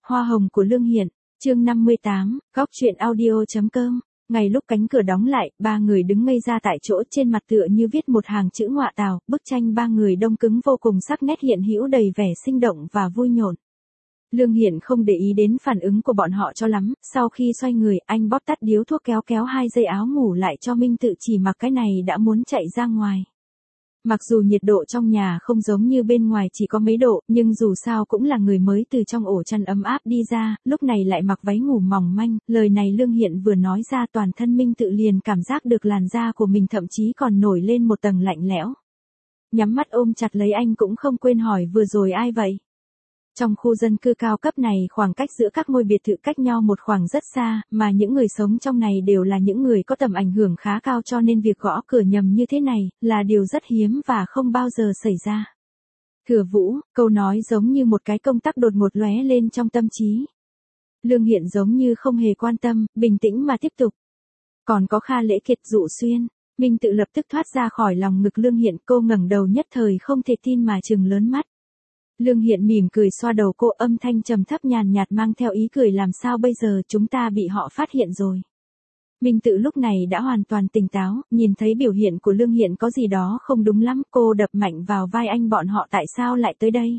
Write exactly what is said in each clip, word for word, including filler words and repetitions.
Hoa hồng của Lương Hiện, chương năm mươi tám, góc truyện audio chấm com. Ngay lúc cánh cửa đóng lại, ba người đứng ngây ra tại chỗ, trên mặt tựa như viết một hàng chữ ngọa tào, bức tranh ba người đông cứng vô cùng sắc nét hiện hữu đầy vẻ sinh động và vui nhộn. Lương Hiện không để ý đến phản ứng của bọn họ cho lắm, sau khi xoay người, anh bóp tắt điếu thuốc kéo kéo hai dây áo ngủ lại cho Minh Tự chỉ mặc cái này đã muốn chạy ra ngoài. Mặc dù nhiệt độ trong nhà không giống như bên ngoài chỉ có mấy độ, nhưng dù sao cũng là người mới từ trong ổ chăn ấm áp đi ra, lúc này lại mặc váy ngủ mỏng manh, lời này Lương Hiện vừa nói ra toàn thân Minh Tự liền cảm giác được làn da của mình thậm chí còn nổi lên một tầng lạnh lẽo. Nhắm mắt ôm chặt lấy anh cũng không quên hỏi vừa rồi ai vậy? Trong khu dân cư cao cấp này, khoảng cách giữa các ngôi biệt thự cách nhau một khoảng rất xa, mà những người sống trong này đều là những người có tầm ảnh hưởng khá cao, cho nên việc gõ cửa nhầm như thế này là điều rất hiếm và không bao giờ xảy ra. Thừa Vũ, câu nói giống như một cái công tắc đột ngột lóe lên trong tâm trí. Lương Hiện giống như không hề quan tâm, bình tĩnh mà tiếp tục. Còn có Kha Lễ Kiệt, Dụ Xuyên. Minh Tự lập tức thoát ra khỏi lòng ngực Lương Hiện, cô ngẩng đầu nhất thời không thể tin mà trừng lớn mắt. Lương Hiện mỉm cười xoa đầu cô, âm thanh trầm thấp nhàn nhạt mang theo ý cười, làm sao bây giờ, chúng ta bị họ phát hiện rồi. Minh Tự lúc này đã hoàn toàn tỉnh táo, nhìn thấy biểu hiện của Lương Hiện có gì đó không đúng lắm, cô đập mạnh vào vai anh, bọn họ tại sao lại tới đây?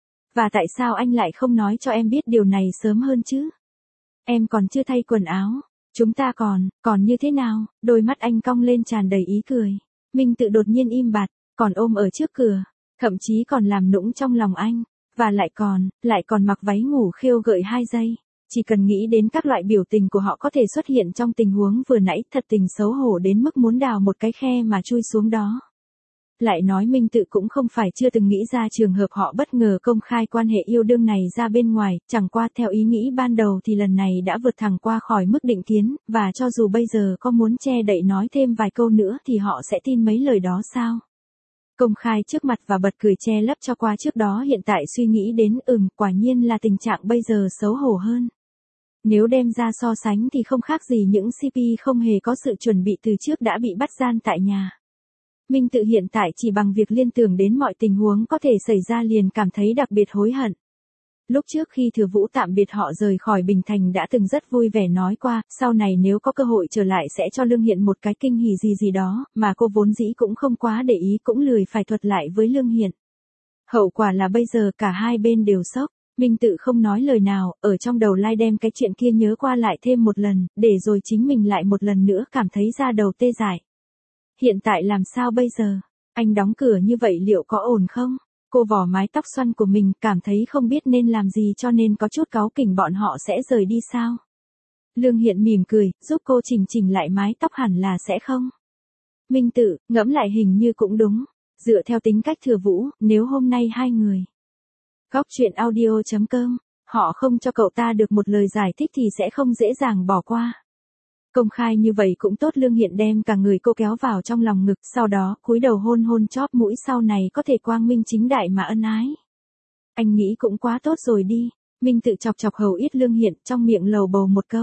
Và tại sao anh lại không nói cho em biết điều này sớm hơn chứ? Em còn chưa thay quần áo, chúng ta còn, còn như thế nào? Đôi mắt anh cong lên tràn đầy ý cười. Minh Tự đột nhiên im bặt, còn ôm ở trước cửa. Thậm chí còn làm nũng trong lòng anh, và lại còn, lại còn mặc váy ngủ khêu gợi hai giây. Chỉ cần nghĩ đến các loại biểu tình của họ có thể xuất hiện trong tình huống vừa nãy, thật tình xấu hổ đến mức muốn đào một cái khe mà chui xuống đó. Lại nói Minh Tự cũng không phải chưa từng nghĩ ra trường hợp họ bất ngờ công khai quan hệ yêu đương này ra bên ngoài, chẳng qua theo ý nghĩ ban đầu thì lần này đã vượt thẳng qua khỏi mức định kiến, và cho dù bây giờ có muốn che đậy nói thêm vài câu nữa thì họ sẽ tin mấy lời đó sao? Công khai trước mặt và bật cười che lấp cho qua trước đó, hiện tại suy nghĩ đến, ừm, quả nhiên là tình trạng bây giờ xấu hổ hơn. Nếu đem ra so sánh thì không khác gì những xê pê không hề có sự chuẩn bị từ trước đã bị bắt gian tại nhà. Minh Tự hiện tại chỉ bằng việc liên tưởng đến mọi tình huống có thể xảy ra liền cảm thấy đặc biệt hối hận. Lúc trước khi Thừa Vũ tạm biệt họ rời khỏi Bình Thành đã từng rất vui vẻ nói qua, sau này nếu có cơ hội trở lại sẽ cho Lương Hiện một cái kinh hỉ gì gì đó, mà cô vốn dĩ cũng không quá để ý, cũng lười phải thuật lại với Lương Hiện. Hậu quả là bây giờ cả hai bên đều sốc. Minh Tự không nói lời nào, ở trong đầu lai đem cái chuyện kia nhớ qua lại thêm một lần, để rồi chính mình lại một lần nữa cảm thấy da đầu tê dại. Hiện tại làm sao bây giờ? Anh đóng cửa như vậy liệu có ổn không? Cô vò mái tóc xoăn của mình, cảm thấy không biết nên làm gì cho nên có chút cáu kỉnh bọn họ sẽ rời đi sao? Lương Hiện mỉm cười, giúp cô chỉnh chỉnh lại mái tóc, hẳn là sẽ không. Minh Tự, ngẫm lại hình như cũng đúng. Dựa theo tính cách Thừa Vũ, nếu hôm nay hai người góc truyện audio chấm com, họ không cho cậu ta được một lời giải thích thì sẽ không dễ dàng bỏ qua. Công khai như vậy cũng tốt, Lương Hiện đem cả người cô kéo vào trong lòng ngực, sau đó cúi đầu hôn hôn chóp mũi, sau này có thể quang minh chính đại mà ân ái. Anh nghĩ cũng quá tốt rồi đi. Minh Tự chọc chọc hầu yết Lương Hiện, trong miệng lầu bầu một câu.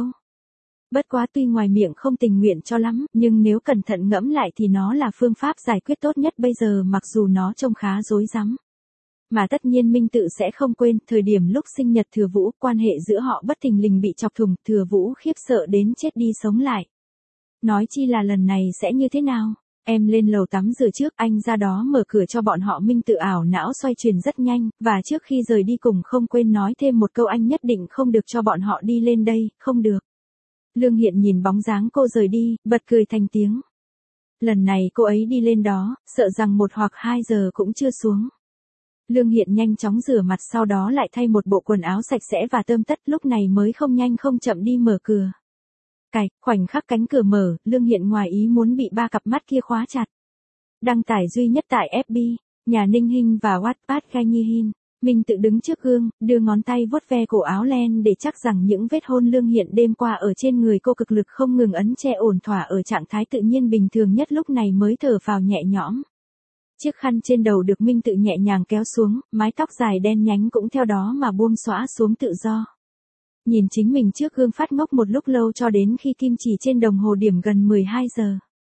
Bất quá tuy ngoài miệng không tình nguyện cho lắm, nhưng nếu cẩn thận ngẫm lại thì nó là phương pháp giải quyết tốt nhất bây giờ, mặc dù nó trông khá rối rắm. Mà tất nhiên Minh Tự sẽ không quên, thời điểm lúc sinh nhật Thừa Vũ, quan hệ giữa họ bất thình lình bị chọc thủng, Thừa Vũ khiếp sợ đến chết đi sống lại. Nói chi là lần này sẽ như thế nào? Em lên lầu tắm rửa trước, anh ra đó mở cửa cho bọn họ. Minh Tự ảo não xoay chuyển rất nhanh, và trước khi rời đi cùng không quên nói thêm một câu, anh nhất định không được cho bọn họ đi lên đây, không được. Lương Hiện nhìn bóng dáng cô rời đi, bật cười thành tiếng. Lần này cô ấy đi lên đó, sợ rằng một hoặc hai giờ cũng chưa xuống. Lương Hiện nhanh chóng rửa mặt, sau đó lại thay một bộ quần áo sạch sẽ và tươm tất, lúc này mới không nhanh không chậm đi mở cửa. Cạch, khoảnh khắc cánh cửa mở, Lương Hiện ngoài ý muốn bị ba cặp mắt kia khóa chặt. Đăng tải duy nhất tại ép bê, nhà Ninh Hinh và Wattpad Gai Nhi Hin. Minh Tự đứng trước gương, đưa ngón tay vuốt ve cổ áo len để chắc rằng những vết hôn Lương Hiện đêm qua ở trên người cô cực lực không ngừng ấn che, ổn thỏa ở trạng thái tự nhiên bình thường nhất, lúc này mới thở phào nhẹ nhõm. Chiếc khăn trên đầu được Minh Tự nhẹ nhàng kéo xuống, mái tóc dài đen nhánh cũng theo đó mà buông xõa xuống tự do. Nhìn chính mình trước gương phát ngốc một lúc lâu cho đến khi kim chỉ trên đồng hồ điểm gần mười hai giờ.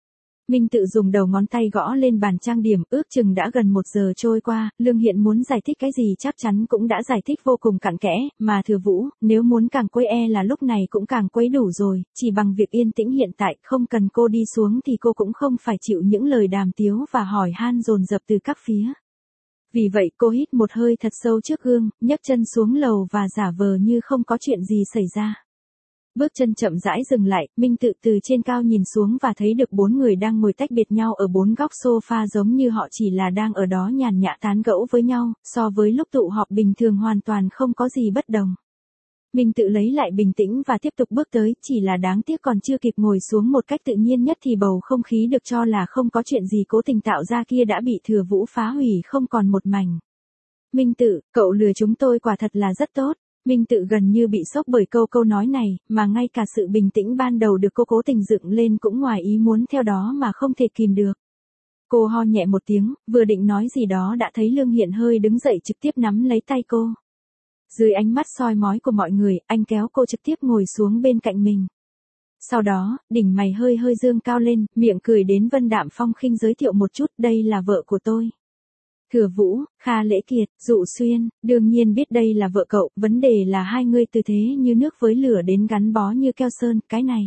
Minh Tự dùng đầu ngón tay gõ lên bàn trang điểm, ước chừng đã gần một giờ trôi qua, Lương Hiện muốn giải thích cái gì chắc chắn cũng đã giải thích vô cùng cặn kẽ, mà Thừa Vũ, nếu muốn càng quấy e là lúc này cũng càng quấy đủ rồi, chỉ bằng việc yên tĩnh hiện tại, không cần cô đi xuống thì cô cũng không phải chịu những lời đàm tiếu và hỏi han dồn dập từ các phía. Vì vậy cô hít một hơi thật sâu trước gương, nhấc chân xuống lầu và giả vờ như không có chuyện gì xảy ra. Bước chân chậm rãi dừng lại, Minh Tự từ trên cao nhìn xuống và thấy được bốn người đang ngồi tách biệt nhau ở bốn góc sofa giống như họ chỉ là đang ở đó nhàn nhã tán gẫu với nhau, so với lúc tụ họp bình thường hoàn toàn không có gì bất đồng. Minh Tự lấy lại bình tĩnh và tiếp tục bước tới, chỉ là đáng tiếc còn chưa kịp ngồi xuống một cách tự nhiên nhất thì bầu không khí được cho là không có chuyện gì cố tình tạo ra kia đã bị Thừa Vũ phá hủy không còn một mảnh. Minh Tự, cậu lừa chúng tôi quả thật là rất tốt. Minh Tự gần như bị sốc bởi câu câu nói này, mà ngay cả sự bình tĩnh ban đầu được cô cố tình dựng lên cũng ngoài ý muốn theo đó mà không thể kìm được. Cô ho nhẹ một tiếng, vừa định nói gì đó đã thấy Lương Hiện hơi đứng dậy trực tiếp nắm lấy tay cô. Dưới ánh mắt soi mói của mọi người, anh kéo cô trực tiếp ngồi xuống bên cạnh mình. Sau đó, đỉnh mày hơi hơi dương cao lên, miệng cười đến vân đạm phong khinh giới thiệu một chút, đây là vợ của tôi. Thừa Vũ, Kha Lễ Kiệt, Dụ Xuyên, đương nhiên biết đây là vợ cậu, vấn đề là hai người từ thế như nước với lửa đến gắn bó như keo sơn, cái này.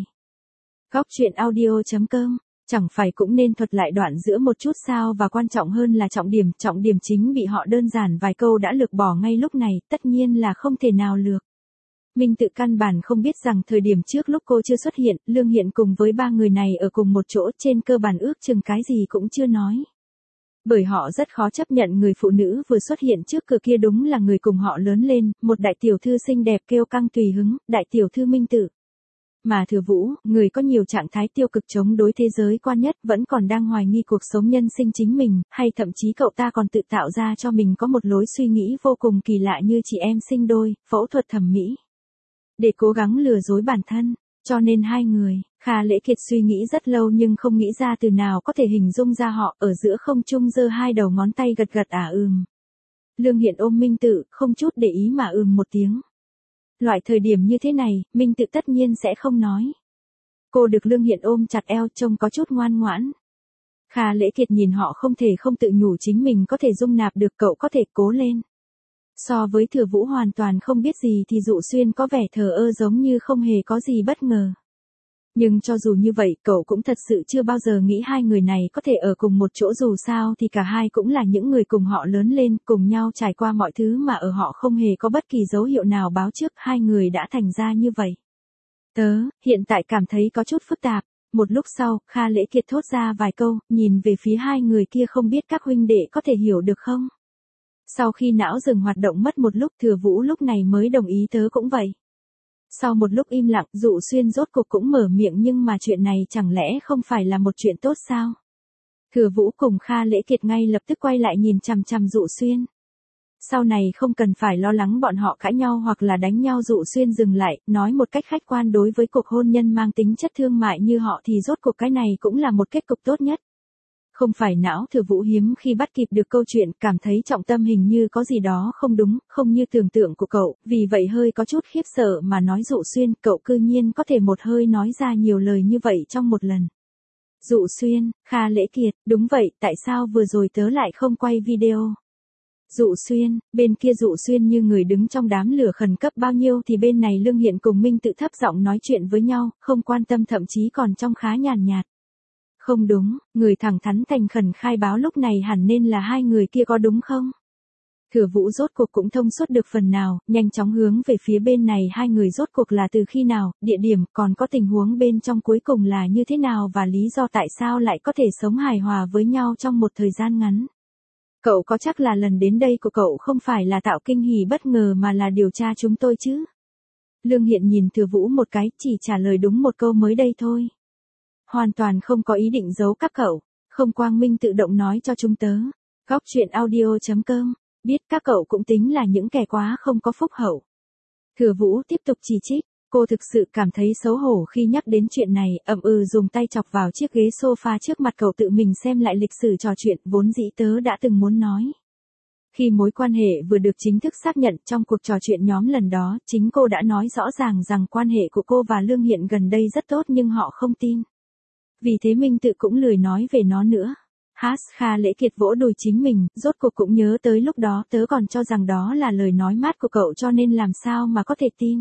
Góc truyện audio chấm com, chẳng phải cũng nên thuật lại đoạn giữa một chút sao, và quan trọng hơn là trọng điểm, trọng điểm chính bị họ đơn giản vài câu đã lược bỏ ngay lúc này, tất nhiên là không thể nào lược. Minh Tự căn bản không biết rằng thời điểm trước lúc cô chưa xuất hiện, Lương Hiện cùng với ba người này ở cùng một chỗ trên cơ bản ước chừng cái gì cũng chưa nói. Bởi họ rất khó chấp nhận người phụ nữ vừa xuất hiện trước cửa kia đúng là người cùng họ lớn lên, một đại tiểu thư xinh đẹp kêu căng tùy hứng, đại tiểu thư Minh Tự. Mà Thừa Vũ, người có nhiều trạng thái tiêu cực chống đối thế giới quan nhất, vẫn còn đang hoài nghi cuộc sống nhân sinh chính mình, hay thậm chí cậu ta còn tự tạo ra cho mình có một lối suy nghĩ vô cùng kỳ lạ như chị em sinh đôi, phẫu thuật thẩm mỹ. Để cố gắng lừa dối bản thân, cho nên hai người, Kha Lễ Kiệt suy nghĩ rất lâu nhưng không nghĩ ra từ nào có thể hình dung ra họ ở giữa không trung giơ hai đầu ngón tay gật gật ả ừm. Lương Hiện ôm Minh Tự, không chút để ý mà ừm một tiếng. Loại thời điểm như thế này, Minh Tự tất nhiên sẽ không nói. Cô được Lương Hiện ôm chặt eo trông có chút ngoan ngoãn. Kha Lễ Kiệt nhìn họ không thể không tự nhủ chính mình có thể dung nạp được, cậu có thể cố lên. So với Thừa Vũ hoàn toàn không biết gì thì Dụ Xuyên có vẻ thờ ơ giống như không hề có gì bất ngờ. Nhưng cho dù như vậy, cậu cũng thật sự chưa bao giờ nghĩ hai người này có thể ở cùng một chỗ, dù sao thì cả hai cũng là những người cùng họ lớn lên, cùng nhau trải qua mọi thứ mà ở họ không hề có bất kỳ dấu hiệu nào báo trước, hai người đã thành ra như vậy. Tớ, hiện tại cảm thấy có chút phức tạp. Một lúc sau, Kha Lễ Kiệt thốt ra vài câu, nhìn về phía hai người kia không biết các huynh đệ có thể hiểu được không? Sau khi não dừng hoạt động mất một lúc, Thừa Vũ lúc này mới đồng ý tớ cũng vậy. Sau một lúc im lặng, Dụ Xuyên rốt cuộc cũng mở miệng, nhưng mà chuyện này chẳng lẽ không phải là một chuyện tốt sao? Thừa Vũ cùng Kha Lễ Kiệt ngay lập tức quay lại nhìn chằm chằm Dụ Xuyên. Sau này không cần phải lo lắng bọn họ cãi nhau hoặc là đánh nhau. Dụ Xuyên dừng lại, nói một cách khách quan, đối với cuộc hôn nhân mang tính chất thương mại như họ thì rốt cuộc cái này cũng là một kết cục tốt nhất. Không phải não. Thừa Vũ hiếm khi bắt kịp được câu chuyện, cảm thấy trọng tâm hình như có gì đó không đúng, không như tưởng tượng của cậu, vì vậy hơi có chút khiếp sợ mà nói Dụ Xuyên, cậu cư nhiên có thể một hơi nói ra nhiều lời như vậy trong một lần. Dụ Xuyên, Kha Lễ Kiệt, đúng vậy, tại sao vừa rồi tớ lại không quay video? Dụ Xuyên, bên kia Dụ Xuyên như người đứng trong đám lửa khẩn cấp bao nhiêu thì bên này Lương Hiện cùng Minh Tự thấp giọng nói chuyện với nhau, không quan tâm, thậm chí còn trong khá nhàn nhạt. Không đúng, người thẳng thắn thành khẩn khai báo lúc này hẳn nên là hai người kia có đúng không? Thừa Vũ rốt cuộc cũng thông suốt được phần nào, nhanh chóng hướng về phía bên này hai người rốt cuộc là từ khi nào, địa điểm, còn có tình huống bên trong cuối cùng là như thế nào và lý do tại sao lại có thể sống hài hòa với nhau trong một thời gian ngắn. Cậu có chắc là lần đến đây của cậu không phải là tạo kinh hỉ bất ngờ mà là điều tra chúng tôi chứ? Lương Hiện nhìn Thừa Vũ một cái, chỉ trả lời đúng một câu mới đây thôi. Hoàn toàn không có ý định giấu các cậu, không quang minh tự động nói cho chúng tớ. Góc truyện audio chấm com, biết các cậu cũng tính là những kẻ quá không có phúc hậu. Thừa Vũ tiếp tục chỉ trích, cô thực sự cảm thấy xấu hổ khi nhắc đến chuyện này, ậm ừ dùng tay chọc vào chiếc ghế sofa trước mặt cậu, tự mình xem lại lịch sử trò chuyện vốn dĩ tớ đã từng muốn nói. Khi mối quan hệ vừa được chính thức xác nhận trong cuộc trò chuyện nhóm lần đó, chính cô đã nói rõ ràng rằng quan hệ của cô và Lương Hiện gần đây rất tốt nhưng họ không tin. Vì thế Minh Tự cũng lười nói về nó nữa. Hát, Kha Lễ Kiệt vỗ đùi chính mình, rốt cuộc cũng nhớ tới lúc đó tớ còn cho rằng đó là lời nói mát của cậu cho nên làm sao mà có thể tin.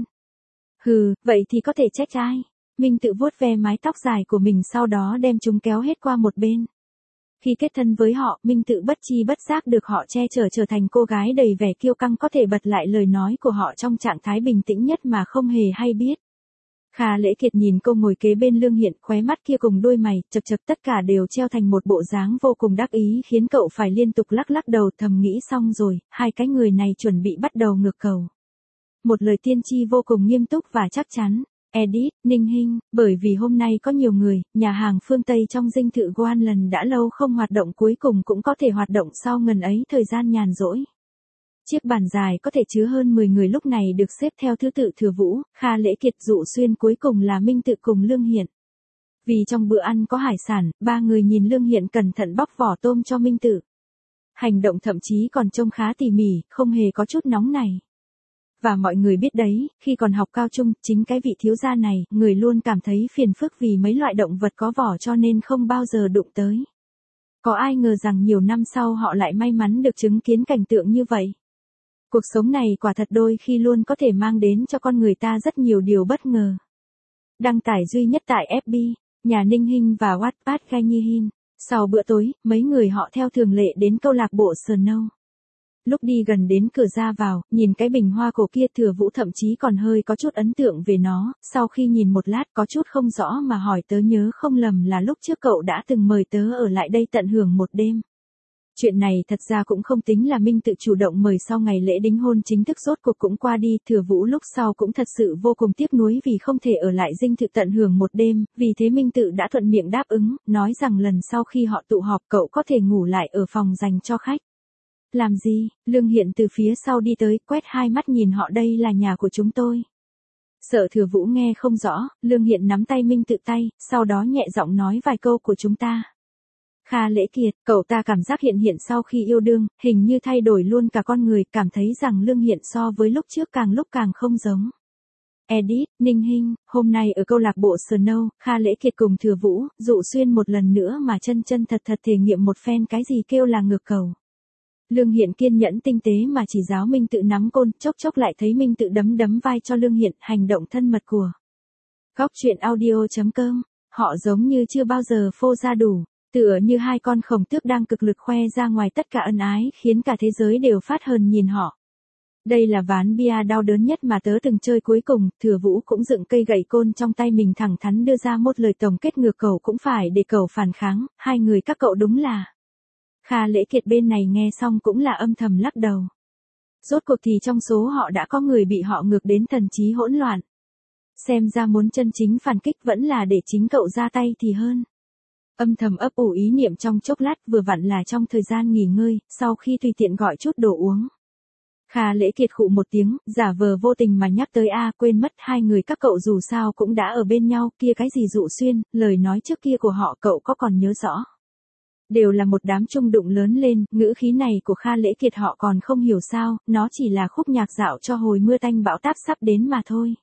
Hừ, vậy thì có thể trách ai? Minh Tự vuốt ve mái tóc dài của mình sau đó đem chúng kéo hết qua một bên. Khi kết thân với họ, Minh Tự bất chi bất giác được họ che chở trở thành cô gái đầy vẻ kiêu căng có thể bật lại lời nói của họ trong trạng thái bình tĩnh nhất mà không hề hay biết. Kha Lễ Kiệt nhìn cô ngồi kế bên Lương Hiện, khóe mắt kia cùng đôi mày, chật chật tất cả đều treo thành một bộ dáng vô cùng đắc ý khiến cậu phải liên tục lắc lắc đầu thầm nghĩ xong rồi, hai cái người này chuẩn bị bắt đầu ngược cầu. Một lời tiên tri vô cùng nghiêm túc và chắc chắn. Edit, Ninh Hinh, bởi vì hôm nay có nhiều người, nhà hàng phương Tây trong dinh thự Goan lần đã lâu không hoạt động cuối cùng cũng có thể hoạt động sau ngần ấy thời gian nhàn rỗi. Chiếc bàn dài có thể chứa hơn mười người lúc này được xếp theo thứ tự Thừa Vũ, Kha Lễ Kiệt, Dụ Xuyên cuối cùng là Minh Tự cùng Lương Hiện. Vì trong bữa ăn có hải sản, ba người nhìn Lương Hiện cẩn thận bóc vỏ tôm cho Minh Tự. Hành động thậm chí còn trông khá tỉ mỉ, không hề có chút nóng này. Và mọi người biết đấy, khi còn học cao trung, chính cái vị thiếu gia này, người luôn cảm thấy phiền phức vì mấy loại động vật có vỏ cho nên không bao giờ đụng tới. Có ai ngờ rằng nhiều năm sau họ lại may mắn được chứng kiến cảnh tượng như vậy. Cuộc sống này quả thật đôi khi luôn có thể mang đến cho con người ta rất nhiều điều bất ngờ. Đăng tải duy nhất tại ép bê, nhà Ninh Hinh và Wattpad Gai Nhi Hin. Sau bữa tối, mấy người họ theo thường lệ đến câu lạc bộ Snow. Lúc đi gần đến cửa ra vào, nhìn cái bình hoa cổ kia Thừa Vũ thậm chí còn hơi có chút ấn tượng về nó, sau khi nhìn một lát có chút không rõ mà hỏi tớ nhớ không lầm là lúc trước cậu đã từng mời tớ ở lại đây tận hưởng một đêm. Chuyện này thật ra cũng không tính là Minh Tự chủ động mời sau ngày lễ đính hôn chính thức rốt cuộc cũng qua đi, Thừa Vũ lúc sau cũng thật sự vô cùng tiếc nuối vì không thể ở lại dinh thự tận hưởng một đêm, vì thế Minh Tự đã thuận miệng đáp ứng, nói rằng lần sau khi họ tụ họp cậu có thể ngủ lại ở phòng dành cho khách. Làm gì? Lương Hiện từ phía sau đi tới, quét hai mắt nhìn họ, đây là nhà của chúng tôi. Sợ Thừa Vũ nghe không rõ, Lương Hiện nắm tay Minh Tự tay, sau đó nhẹ giọng nói vài câu của chúng ta. Kha Lễ Kiệt, cậu ta cảm giác Hiện Hiện sau khi yêu đương, hình như thay đổi luôn cả con người, cảm thấy rằng Lương Hiện so với lúc trước càng lúc càng không giống. Edit, Ninh Hinh, hôm nay ở câu lạc bộ Snow, Kha Lễ Kiệt cùng Thừa Vũ, Dụ Xuyên một lần nữa mà chân chân thật thật thể nghiệm một phen cái gì kêu là ngược cầu. Lương Hiện kiên nhẫn tinh tế mà chỉ giáo Minh Tự nắm côn, chốc chốc lại thấy Minh Tự đấm đấm vai cho Lương Hiện, hành động thân mật của. Góc truyện audio chấm com, họ giống như chưa bao giờ phô ra đủ, tựa như hai con khổng tước đang cực lực khoe ra ngoài tất cả ân ái khiến cả thế giới đều phát hờn nhìn họ. Đây là ván bia đau đớn nhất mà tớ từng chơi cuối cùng, Thừa Vũ cũng dựng cây gậy côn trong tay mình thẳng thắn đưa ra một lời tổng kết ngược cầu cũng phải để cầu phản kháng, hai người các cậu đúng là. Kha Lễ Kiệt bên này nghe xong cũng là âm thầm lắc đầu. Rốt cuộc thì trong số họ đã có người bị họ ngược đến thần trí hỗn loạn. Xem ra muốn chân chính phản kích vẫn là để chính cậu ra tay thì hơn. Âm thầm ấp ủ ý niệm trong chốc lát, vừa vặn là trong thời gian nghỉ ngơi, sau khi tùy tiện gọi chút đồ uống. Kha Lễ Kiệt khụ một tiếng, giả vờ vô tình mà nhắc tới a quên mất hai người các cậu dù sao cũng đã ở bên nhau, kia cái gì Dụ Xuyên, lời nói trước kia của họ cậu có còn nhớ rõ. Đều là một đám chung đụng lớn lên, ngữ khí này của Kha Lễ Kiệt họ còn không hiểu sao, nó chỉ là khúc nhạc dạo cho hồi mưa tanh bão táp sắp đến mà thôi.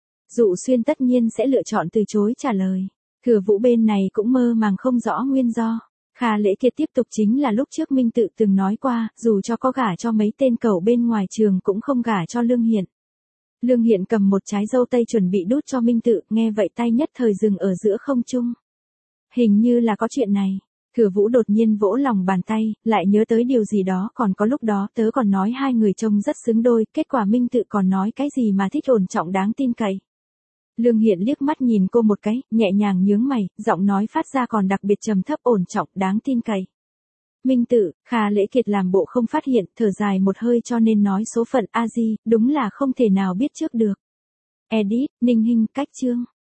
Dụ Xuyên tất nhiên sẽ lựa chọn từ chối trả lời. Thừa Vũ bên này cũng mơ màng không rõ nguyên do. Kha Lễ Kiệt tiếp tục chính là lúc trước Minh Tự từng nói qua, dù cho có gả cho mấy tên cẩu bên ngoài trường cũng không gả cho Lương Hiện. Lương Hiện cầm một trái dâu tây chuẩn bị đút cho Minh Tự, nghe vậy tay nhất thời dừng ở giữa không trung. Hình như là có chuyện này. Thừa Vũ đột nhiên vỗ lòng bàn tay, lại nhớ tới điều gì đó, còn có lúc đó tớ còn nói hai người trông rất xứng đôi, kết quả Minh Tự còn nói cái gì mà thích ổn trọng đáng tin cậy. Lương Hiện liếc mắt nhìn cô một cái, nhẹ nhàng nhướng mày, giọng nói phát ra còn đặc biệt trầm thấp, ổn trọng đáng tin cậy. Minh Tự, Kha Lễ Kiệt làm bộ không phát hiện, thở dài một hơi cho nên nói số phận a di, đúng là không thể nào biết trước được. Edit, Ninh Hinh, cách chương.